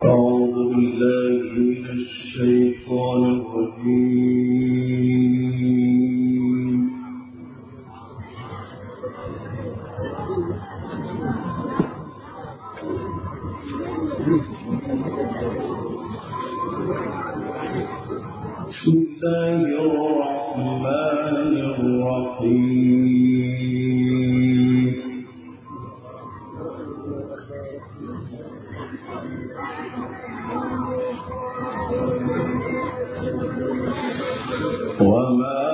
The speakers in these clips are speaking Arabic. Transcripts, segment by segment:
أعوذ بالله من الشيطان الرجيم. بسم الله الرحمن الرحيم. وما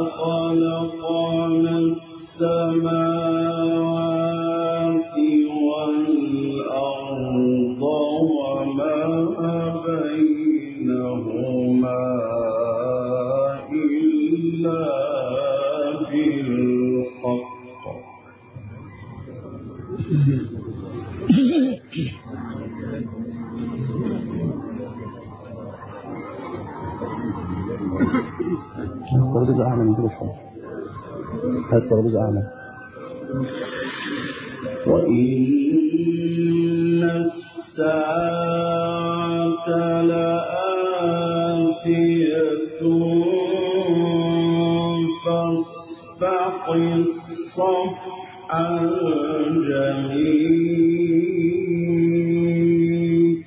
خلقنا السماوات والأرض وما بينهما إلا بالحق الترابيزة أعلى من كده شوية. هات الترابيزة أعلى. وإن الساعة لآتية فاصفح الصفح الجميل.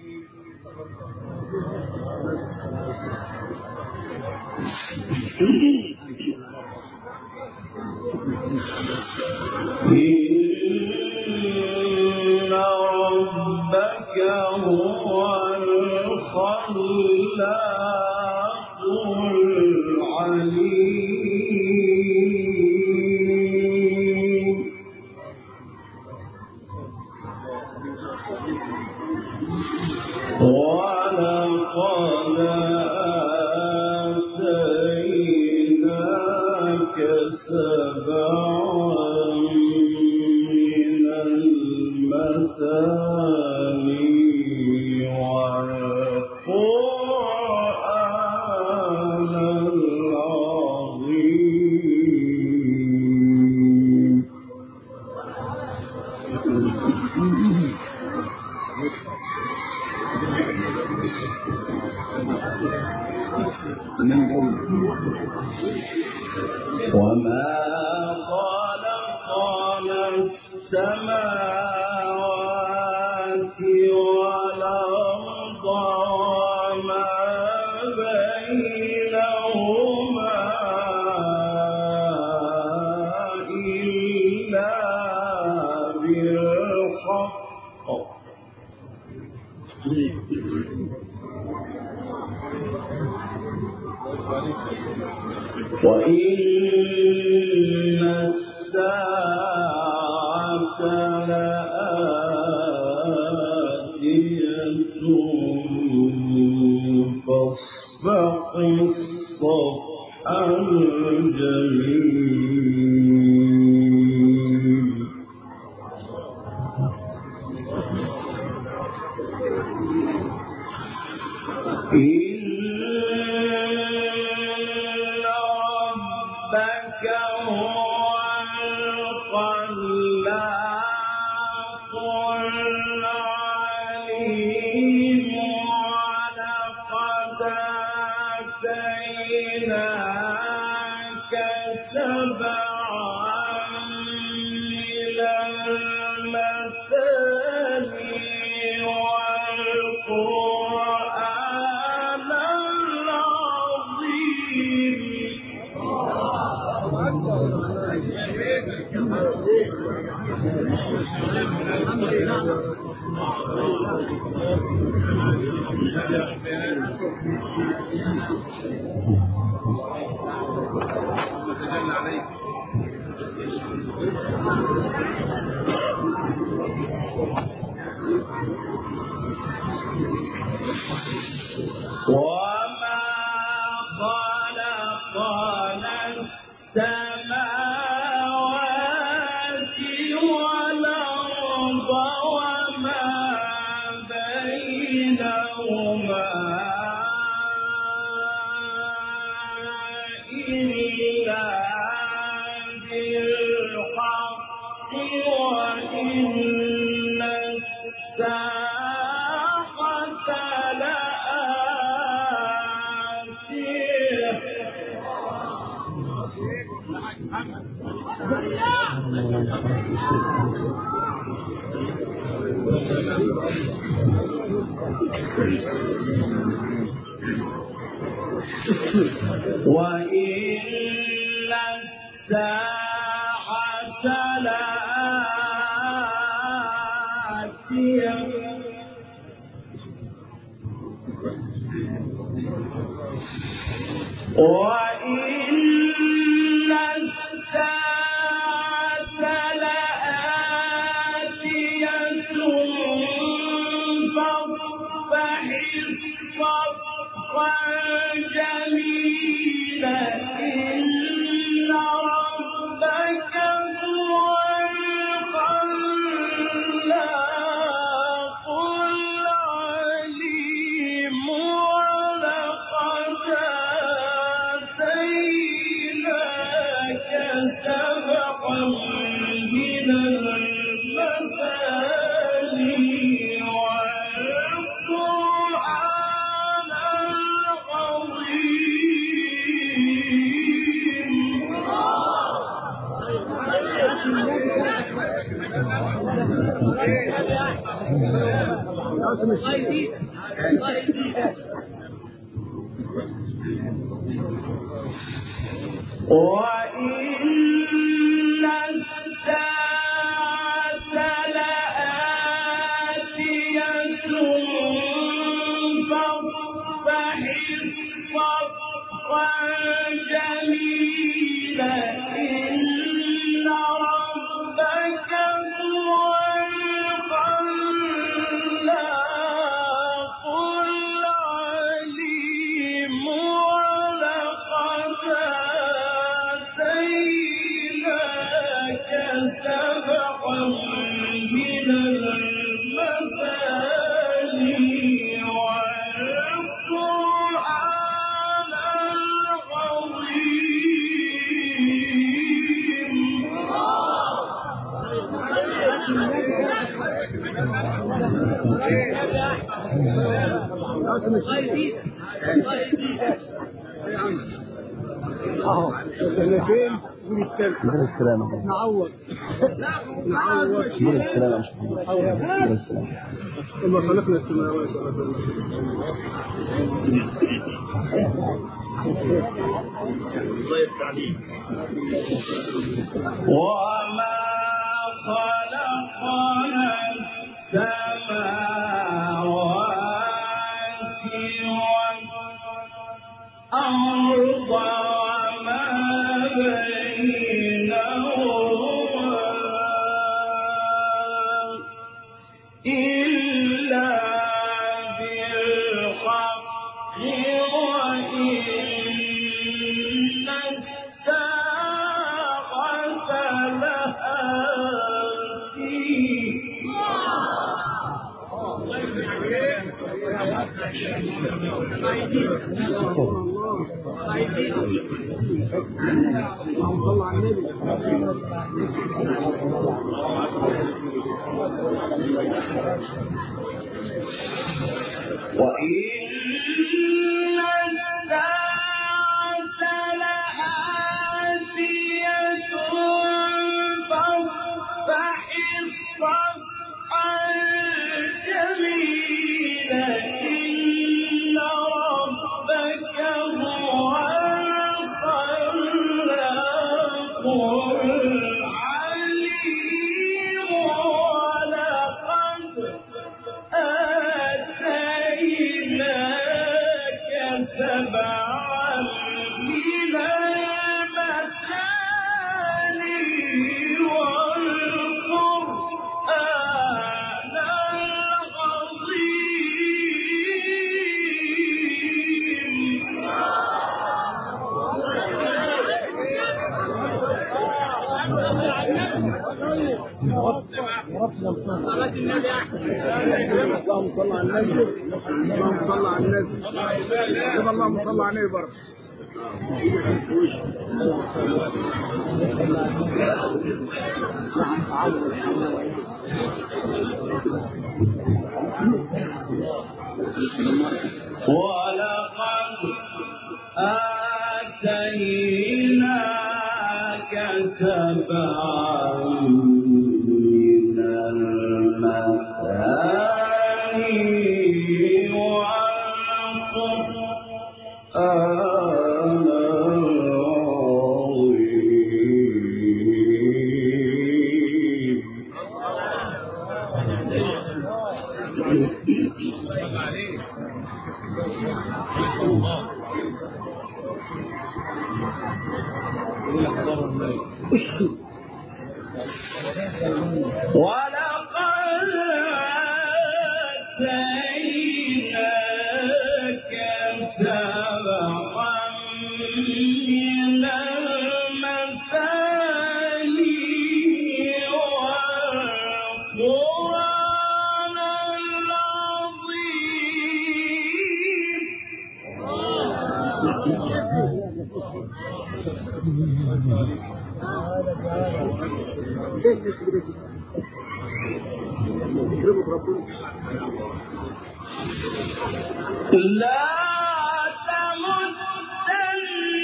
إن ربك هو الخلاق العليم. ولقد آتيناك سبعا من المثاني والقرآن العظيم. وما خلقنا السماوات والأرض وما بينهما إلا بالحق وإن الساعة لآتية فاصفح الصفح الجميل. ربك هو الخلاق العليم. ولقد آتيناك سبعا من المثاني والقرآن العظيم. وما خلقنا السماوات والأرض وما بينهما إلا بالحق وإن الساعة وإن الساعة لآتية وإن الساعة لآتية فاصفح صفحا جميلا إن ربك هو الخلاق العليم ولقد آتيناك سبعا من المثاني والقرآن وإن الساعة لآتية فاصفح صفحا جميلا إن ربك هو الخلاق العليم ولقد آتيناك سبعا من المثاني والقرآن العظيم. نعوض السلامة ثم خلقنا السماوات والأرض وما خلقنا السماوات والأرض وما بينهما إلا بالحق وإن الساعة فاصفح صفحا جميلا إن ربك هو الخلاق العليم ولقد آتيناك سبعا من المثاني والقرآن اللهم صل على النبي اللهم صل على النبي اللهم صل على النبي برضه ولقد آتيناك سبعا ولقد آتيناك سبعا من المثاني والقرآن لا تمدن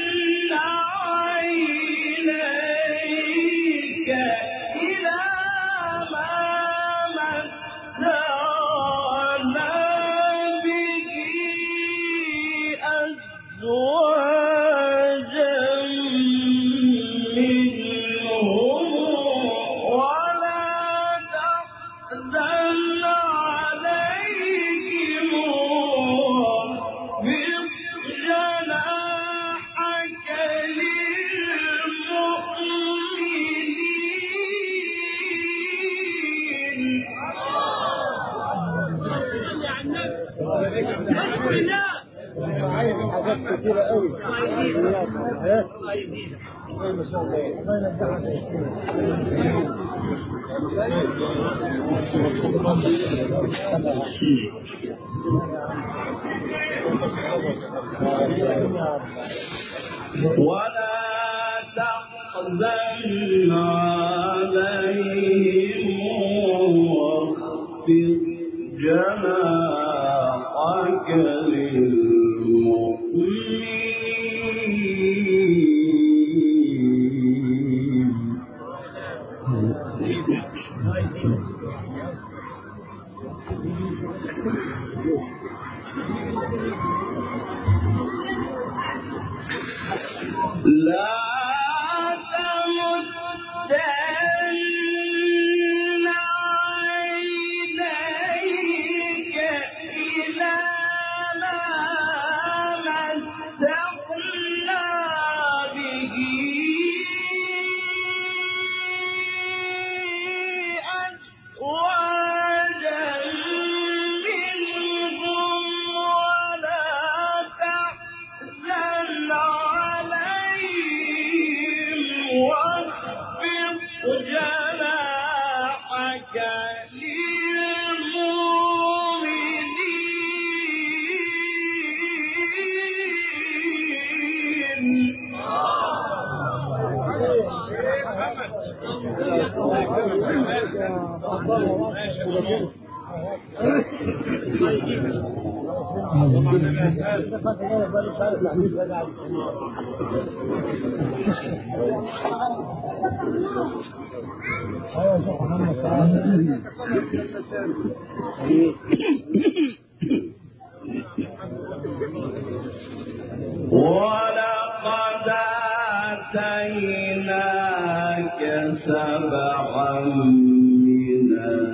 عينيك إلى ما متعنا به أزواجا منهم ولا تحزن عليهم واخفض جناحك للمؤمنين. عايز حاجات كتيرة قوي. ولا تحزن عليهم واخفض جناحك لا تمدن عينيك إلى ما متعنا به أزواجا منهم ولا تحزن عليهم واخفض جناحك للمؤمنين. ولقد آتيناك سبعا من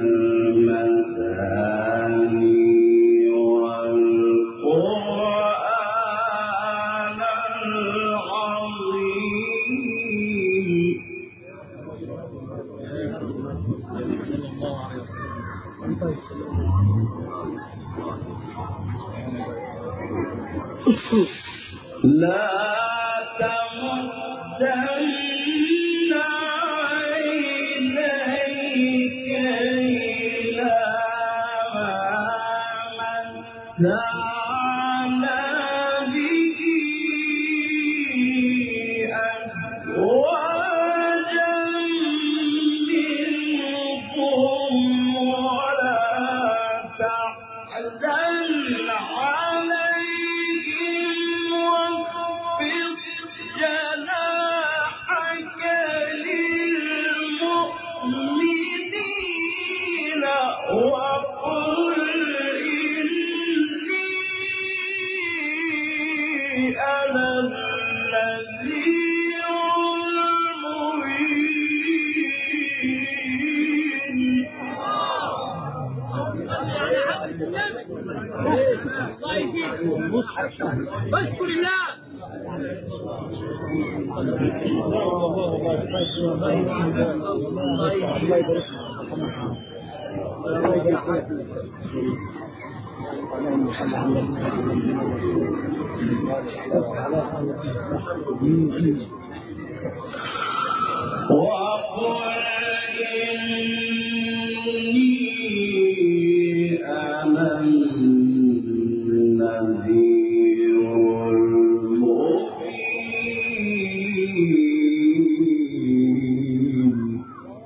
المثاني والقرآن العظيم. لا تمدن عينيك إلى ما متعنا به أزواجا منهم ولا تحزن عليهم واخفض جناحك للمؤمنين وقل إني اشكر الله. وقل إني أنا النذير المبين.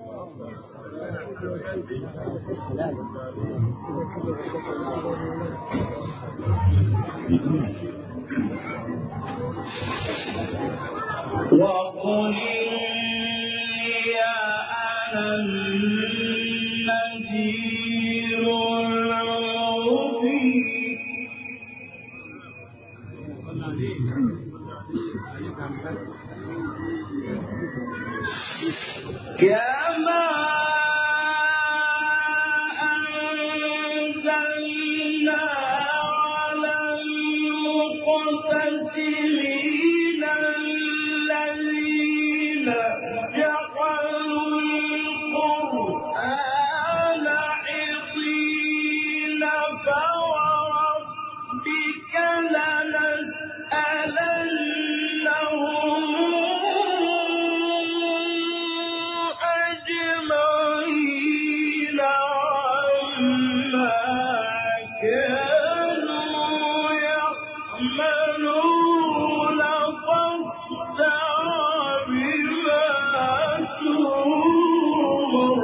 وقل إني أنا النذير المبين. كما أنزلنا على المقتسمين الذين جعلوا القرآن عضين فوربك لنسألنهم أجمعين عما كانوا يعملون فاصدع بما تؤمر.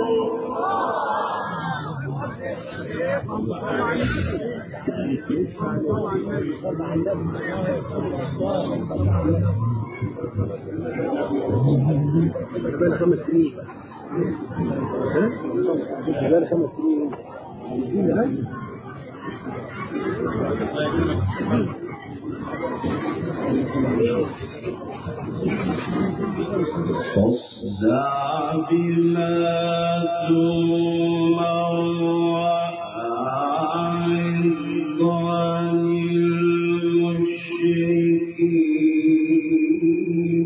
بين 5 سنين بين 5 سنين فاصدع بما تؤمر وأعرض عن المشركين.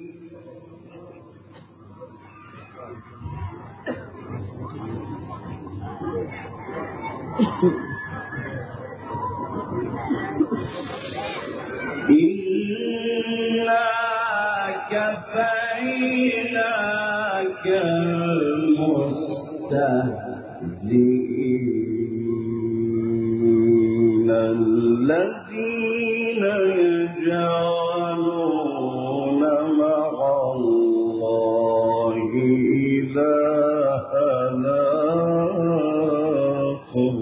إنا كفيناك المستهزئين الذين يجعلون مع الله إلهًا آخر.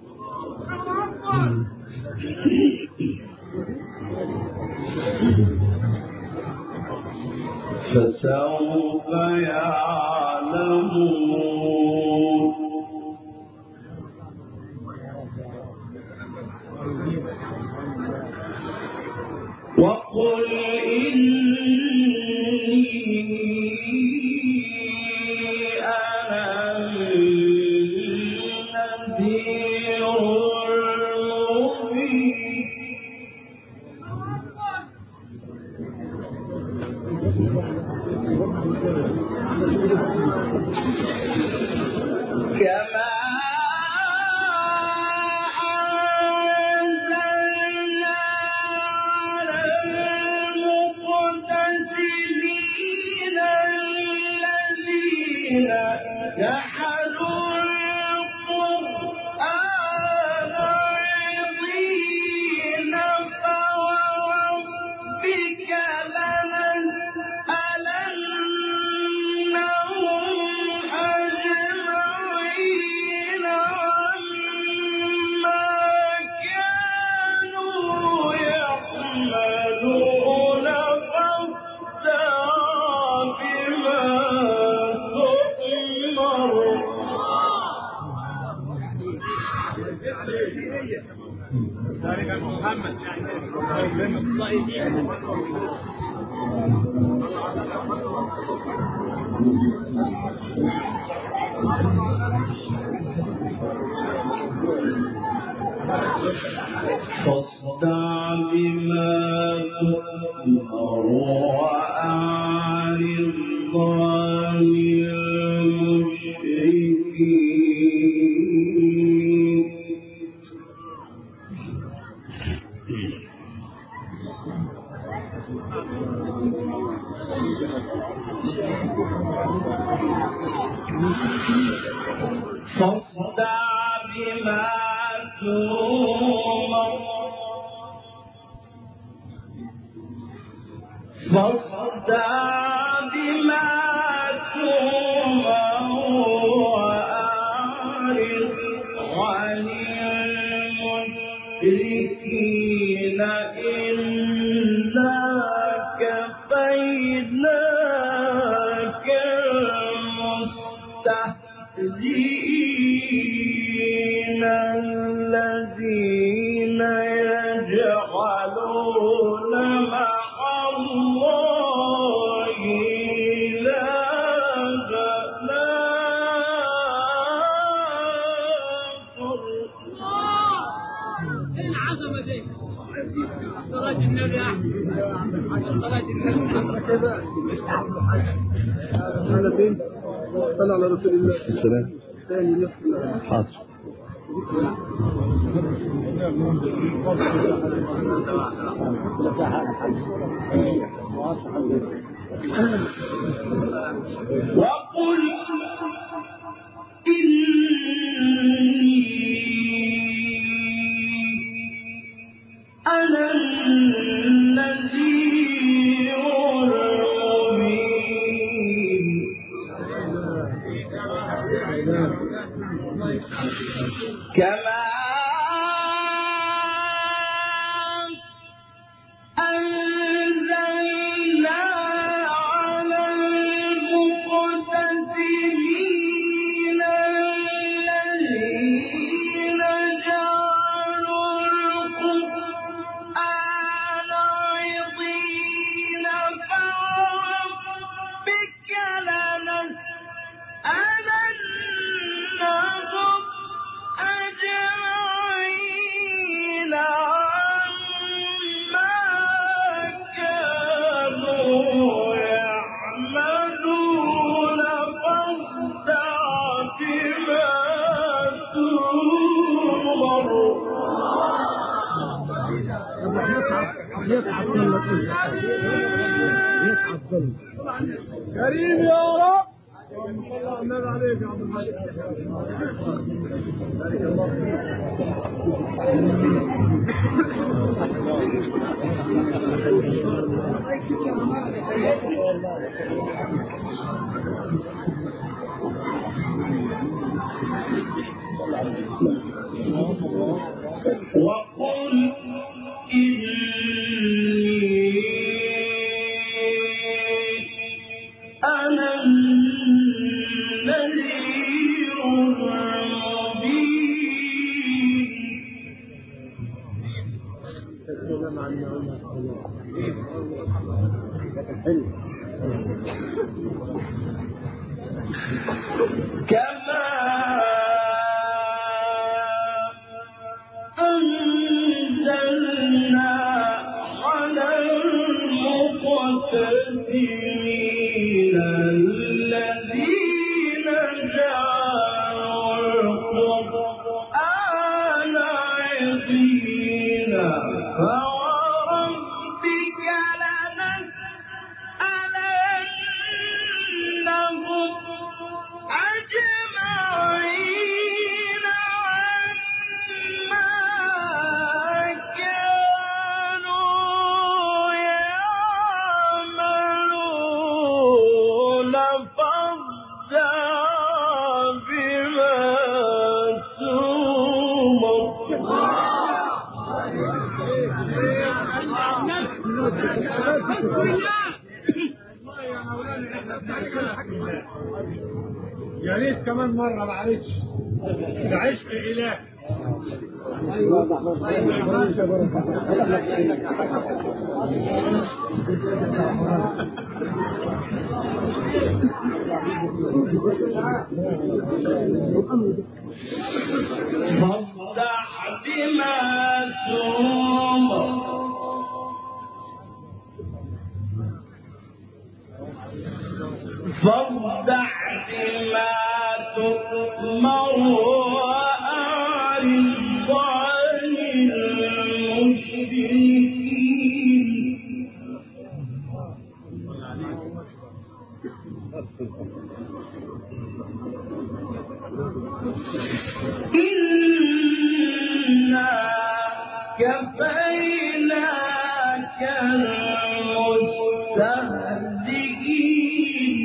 فسوف يعلمون. وقل إني أنا النذير المبين. كما أنزلنا على المقتسمين الذين جحدوا القرآن عضين فوربك لنسألنهم أجمعين عما كانوا يعملون فاصدع بما تؤمر. فاصدع بما تؤمر وأعرض عن المشركين فاصدع بما تؤمر وأعرض عن المشركين إنا كفيناك المستهزئين الذين يجعلون مع الله إلهنا آخر. العظمة دي صلاة النبي أحمد صلاة النبي صلى على رسول الله السلام. ثاني نصف حاضر. وقل إني أنا النذير المبين كما أنزلنا على المقتسمين الذين جعلوا القرآن عضين فربك لنسألنهم أجمعين عما كانوا يعملون فاصدع بما تؤمر كريم يا رب. الله النبي عليك يا عبد الحاج. وقل إني أنا النذير المبين كما أنزلنا على المقتسمين الذين جعلوا القرآن عضين فوربك لنسألنهم أجمعين عما كانوا يعملون فاصدع بما يا ريت كمان مرة معلش ده عشق إله. فاصدع بما تؤمر فاصدع بما تؤمر وأعرض عن المشركين إنا كفيناك المستهزئين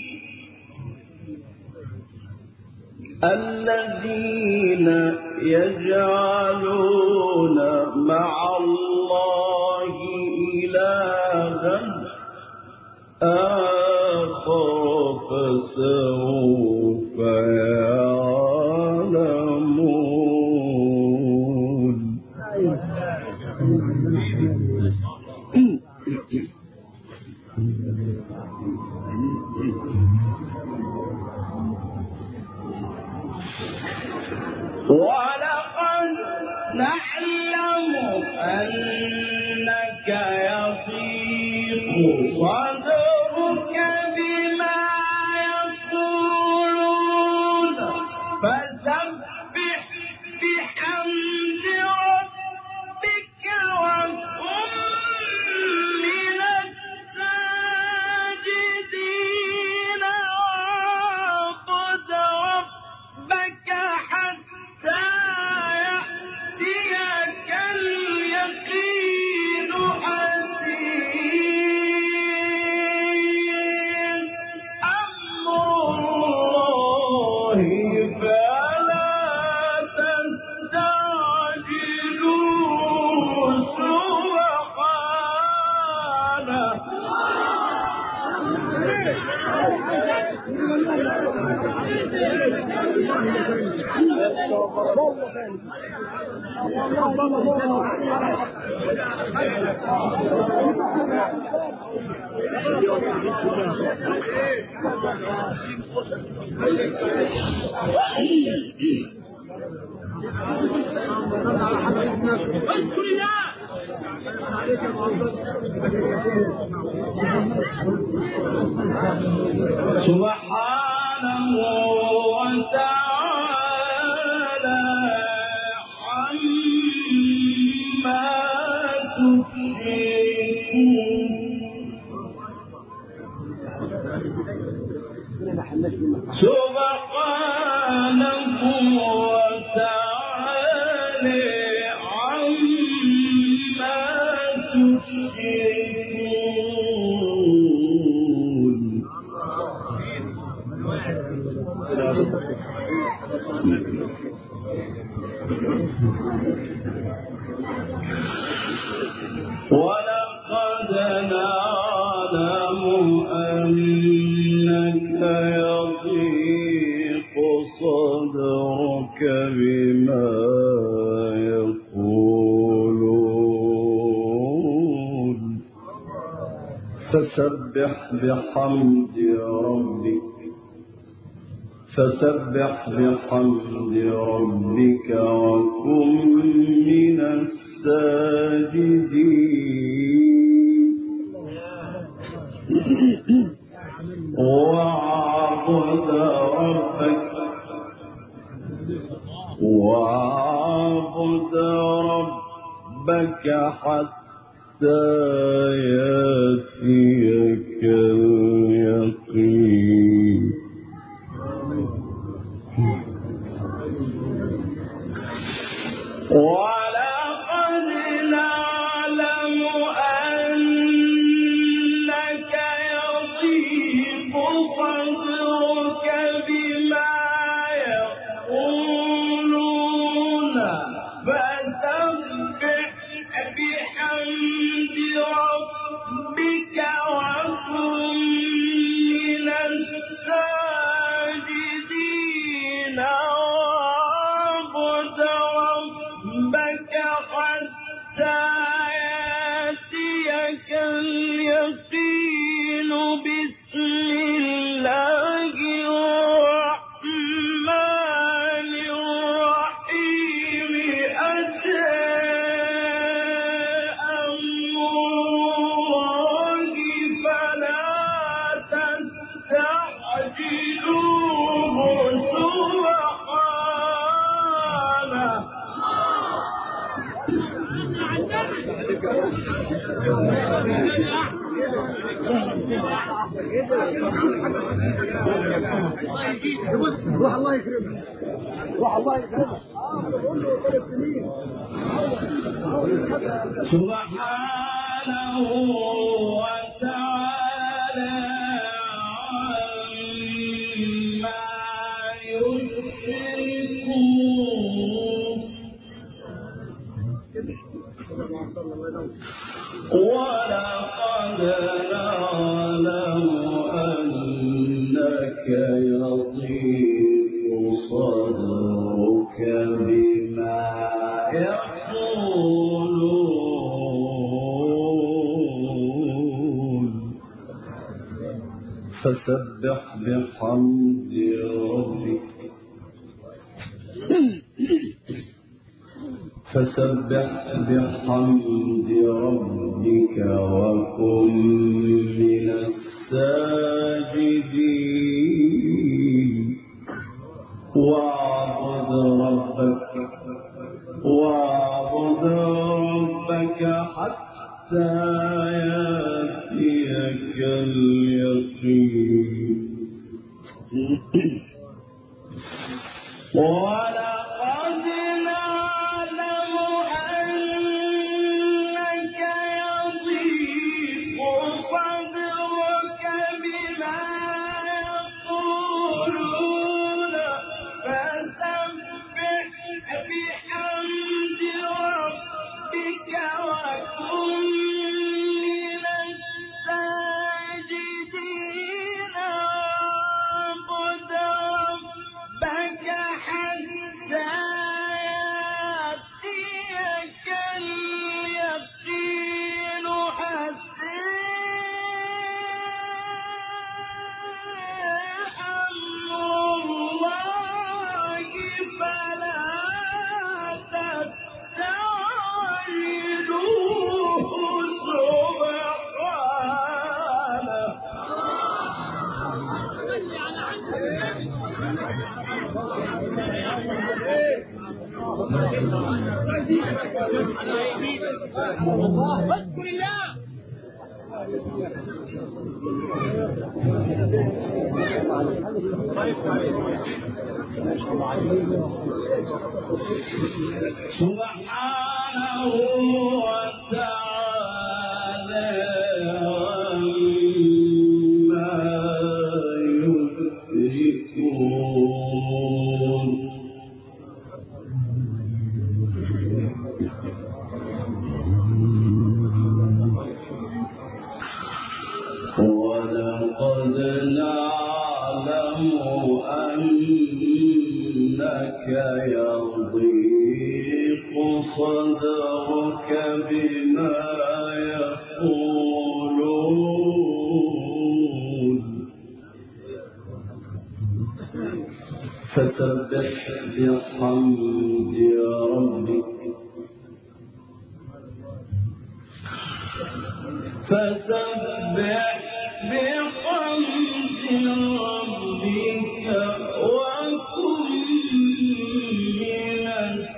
الذين يجعلون مع الله إلها آخر فسوف يعلمون ولقد نعلم أنك يضيق صدرك بما يقولون فسبح بحمد ربك وكن من الساجدين واعبد ربك حتى يأتيك اليقين حسين أمر الله فلا تستعجلوه سبحانه سبحانه وتعالى عما تشركون سبحانه وتعالى عما تشركون ولقد نعلم أنك يضيق صدرك بما يقولون فسبح بحمد ربك وكن من الساجدين واعبد ربك حتى يأتيك اليقين ولقد نعلم أنك يضيق صدرك بما يقولون فسبح بحمد ربك وكن من الساجدين واعبد ربك حتى يأتيك اليقين بسم الله الرحمن الرحيم روح الله يكرمك روح الله يكرمك بقول له 3 سنين سبحانه وتعالى عما يشركون ولقد نعلم أنك يضيق صدرك بما يقولون فسبح بحمد ربك وكن من الساجدين واعبد ربك حتى يأتيك اليقين ولقد نعلم أنك يضيق صدرك بما يقولون فسبح بحمد ربك وكن من الساجدين واعبد ربك حتى يأتيك اليقين أمر الله فلا تستعجلوه واذكر الله سبحانه وتعالى عما يشركون ولقد نعلم أنك يضيق صدرك بما يقولون فسبح بحمد ربك وكن من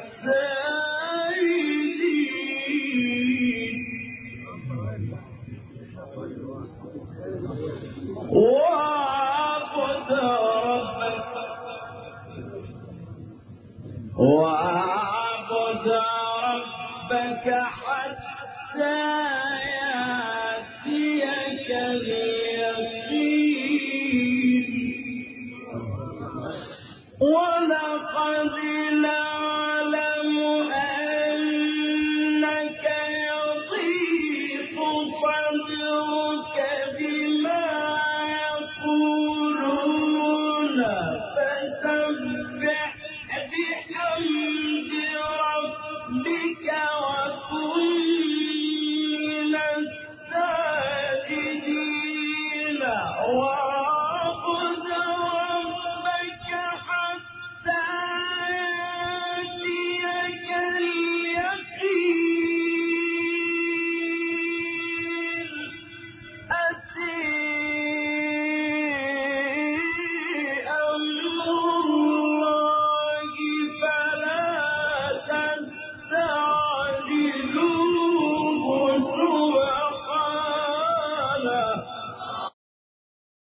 الساجدين واعبد ربك حتى